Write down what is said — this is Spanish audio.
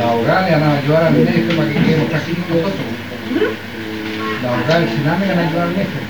La abogada le van a ayudar al médico para que quedemos tranquilos nosotros. La abogada del Sename le van a ayudar al médico.